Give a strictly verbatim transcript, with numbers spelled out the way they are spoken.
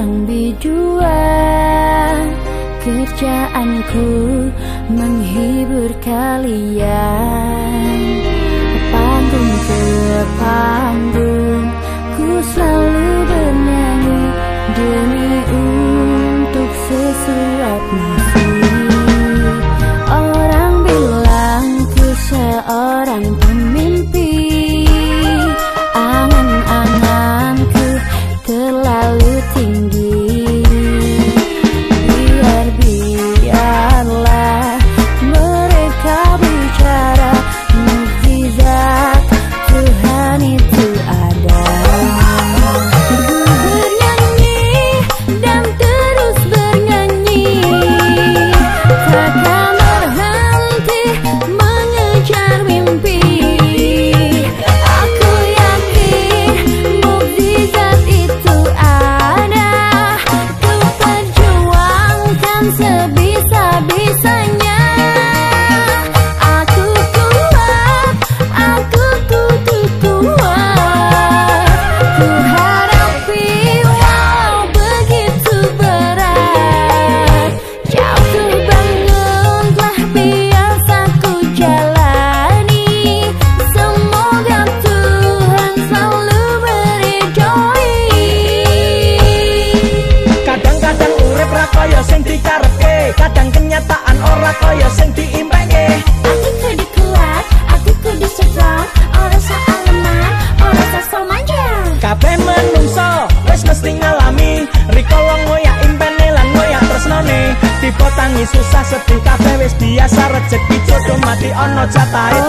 seorang biduan, kerjaanku menghibur kalian. Panggung ke panggung, ku selalu bernyanyi demi untuk sesuap nasi. Orang bilang ku seorang pemimpi, angan-anganku terlalu tinggi. Biar-biarlah mereka bicara, mukjizat Tuhan itu ada. Ku bernyanyi dan terus bernyanyi, takkan berhenti mengejar mimpi. Aku yakin mukjizat itu ada, ku perjuangkan sebisa-bisanya. Aku kuat, aku tutup kuat, ku hadapi walau begitu berat. Jatuh bangun telah biasa ku jalani, semoga Tuhan selalu beri joy. Kadang-kadang urip ra kaya sing dikarepke, kadang kenyataan ora kaya sing diimpenge. Aku kudu kuat, aku kudu strong, ora salah lemah, ora salah manja. Kabeh menungso wis mesti ngalami, rikala ngoyak impene lan ngoyak tresnane. Tiba tangi susah sedih kabeh wis biasa, rejeki jodoh mati ana jatahe